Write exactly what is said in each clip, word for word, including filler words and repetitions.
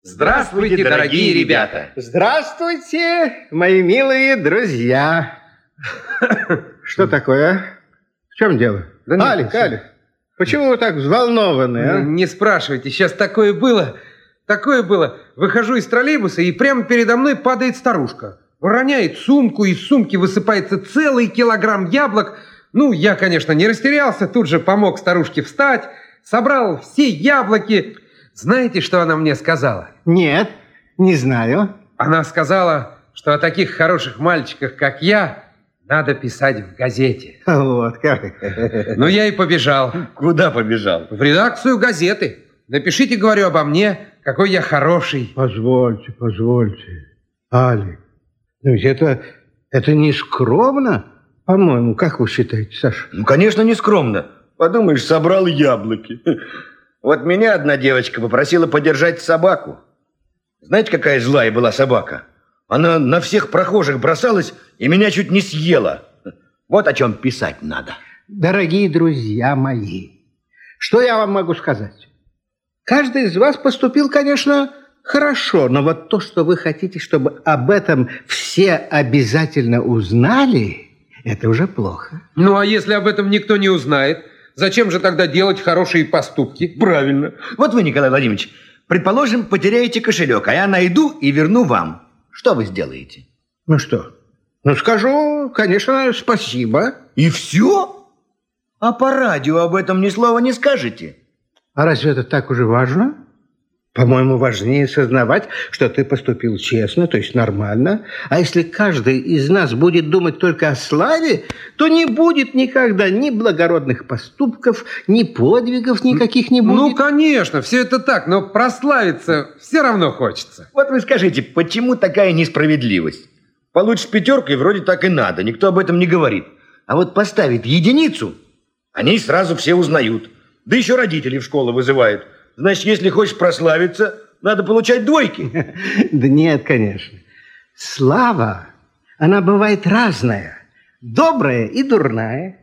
Здравствуйте, дорогие ребята! Здравствуйте, мои милые друзья! Что такое? В чем дело? Да нет, Алик, Алик, почему вы так взволнованы, а? Не спрашивайте, сейчас такое было, такое было. Выхожу из троллейбуса, и прямо передо мной падает старушка. Роняет сумку, из сумки высыпается целый килограмм яблок. Ну, я, конечно, не растерялся, тут же помог старушке встать, собрал все яблоки. Знаете, что она мне сказала? Нет, не знаю. Она сказала, что о таких хороших мальчиках, как я, надо писать в газете. Вот как. Ну, я и побежал. Куда побежал? В редакцию газеты. Напишите, говорю, обо мне, какой я хороший. Позвольте, позвольте. Алик, ну ведь это, это не скромно, по-моему. Как вы считаете, Саша? Ну, конечно, не скромно. Подумаешь, собрал яблоки. Вот меня одна девочка попросила подержать собаку. Знаете, какая злая была собака? Она на всех прохожих бросалась и меня чуть не съела. Вот о чем писать надо. Дорогие друзья мои, что я вам могу сказать? Каждый из вас поступил, конечно, хорошо, но вот то, что вы хотите, чтобы об этом все обязательно узнали, это уже плохо. Ну, а если об этом никто не узнает, зачем же тогда делать хорошие поступки? Правильно. Вот вы, Николай Владимирович, предположим, потеряете кошелек, а я найду и верну вам. Что вы сделаете? Ну что? Ну, скажу, конечно, спасибо. И все? А по радио об этом ни слова не скажете? А разве это так уже важно? По-моему, важнее сознавать, что ты поступил честно, то есть нормально. А если каждый из нас будет думать только о славе, то не будет никогда ни благородных поступков, ни подвигов никаких не будет. Ну, конечно, все это так, но прославиться все равно хочется. Вот вы скажите, почему такая несправедливость? Получишь пятерку, и вроде так и надо, никто об этом не говорит. А вот поставить единицу, они сразу все узнают. Да еще родители в школу вызывают. Значит, если хочешь прославиться, надо получать двойки. Да нет, конечно. Слава, она бывает разная. Добрая и дурная.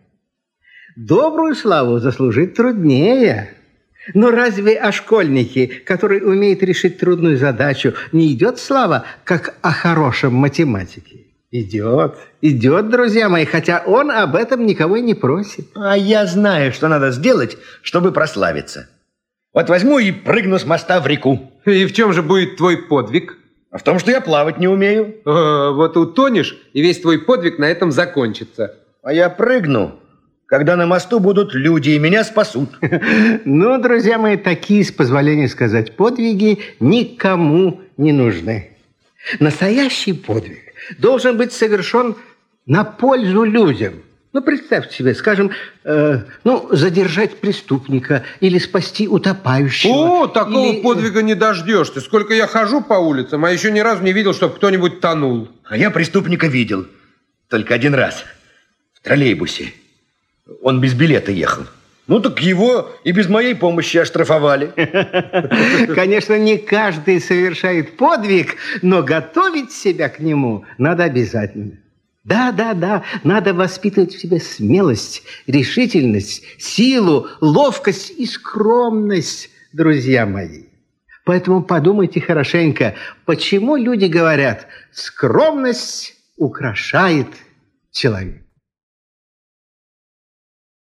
Добрую славу заслужить труднее. Но разве о школьнике, который умеет решить трудную задачу, не идет слава, как о хорошем математике? Идет, идет, друзья мои, хотя он об этом никого и не просит. А я знаю, что надо сделать, чтобы прославиться. Вот возьму и прыгну с моста в реку. И в чем же будет твой подвиг? А в том, что я плавать не умею. А, вот утонешь, и весь твой подвиг на этом закончится. А я прыгну, когда на мосту будут люди, и меня спасут. Ну, друзья мои, такие, с позволения сказать, подвиги никому не нужны. Настоящий подвиг должен быть совершен на пользу людям. Ну, представьте себе, скажем, э, ну, задержать преступника или спасти утопающего. О, такого или... подвига не дождешься. Сколько я хожу по улицам, а еще ни разу не видел, чтобы кто-нибудь тонул. А я преступника видел. Только один раз. В троллейбусе. Он без билета ехал. Ну, так его и без моей помощи оштрафовали. Конечно, не каждый совершает подвиг, но готовить себя к нему надо обязательно. Да, да, да, надо воспитывать в себе смелость, решительность, силу, ловкость и скромность, друзья мои. Поэтому подумайте хорошенько, почему люди говорят, скромность украшает человека.